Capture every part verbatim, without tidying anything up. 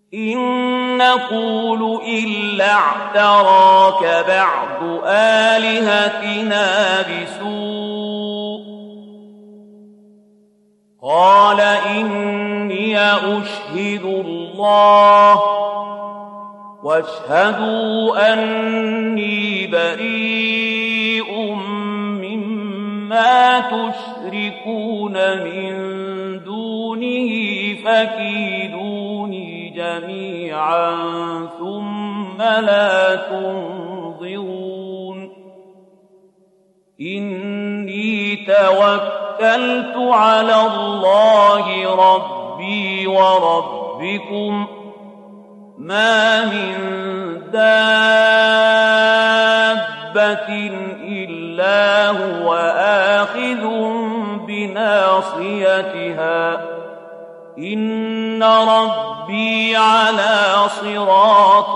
إن نقول إلا اعتراك بعض آلهتنا بسوء قال إني أشهد الله واشهدوا أني بريء مما تشركون من دونه فكيدوني جميعا ثم لا تنظرون إني توكلت على الله ربي وربكم ما من دابة إلا هو آخذ بناصيتها إن ربي على صراط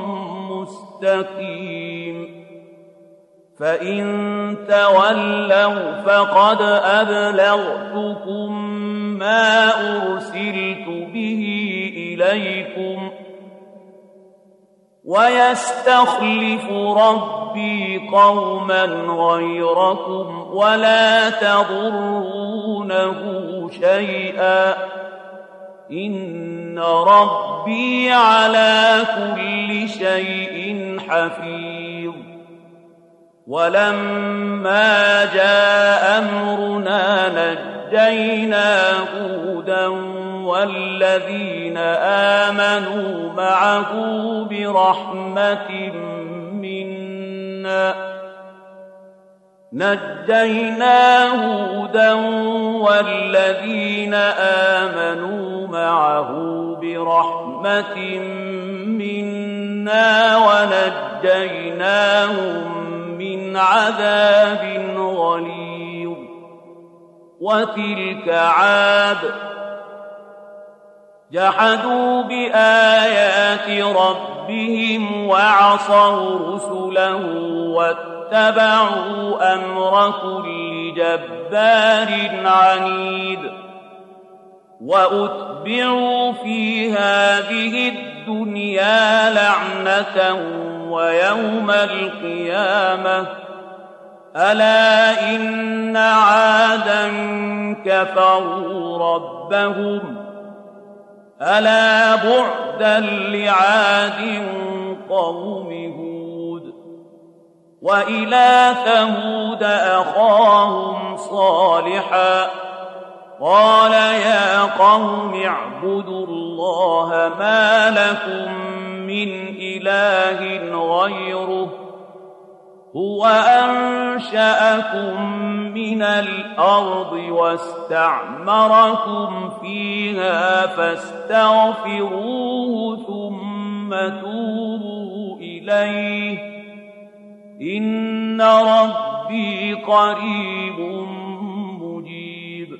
مستقيم فإن تولوا فقد أبلغتكم ما أرسلت به إليكم ويستخلف ربي قوما غيركم ولا تضرونه شيئا إن ربي على كل شيء حفيظ ولما جاء أمرنا نجينا هودا والذين آمنوا معه برحمة منا نجينا هودا والذين آمنوا معه برحمة منا ونجيناهم من عذاب غليظ وتلك عاد جحدوا بآيات ربهم وعصوا رسله واتبعوا أمر كل جبار عنيد وأتبعوا في هذه الدنيا لعنة ويوم القيامة ألا إن عادا كفروا ربهم ألا بعدا لعاد قوم هود وإلى ثمود أخاهم صالحا قال يا قوم اعبدوا الله ما لكم من إله غيره هو أنشأكم من الأرض واستعمركم فيها فاستغفروه ثم توبوا إليه إن ربي قريب مجيب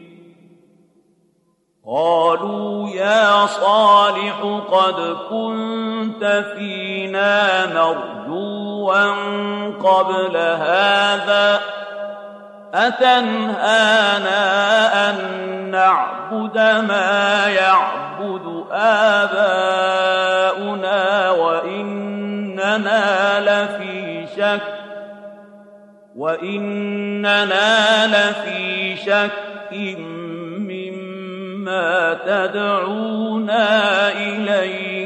قالوا يا صالح قد كنت فينا مرجوا قبل هذا أتنهانا أن نعبد ما يعبد آباؤنا وإننا لفي شك وإننا لفي شك مما تدعونا إليه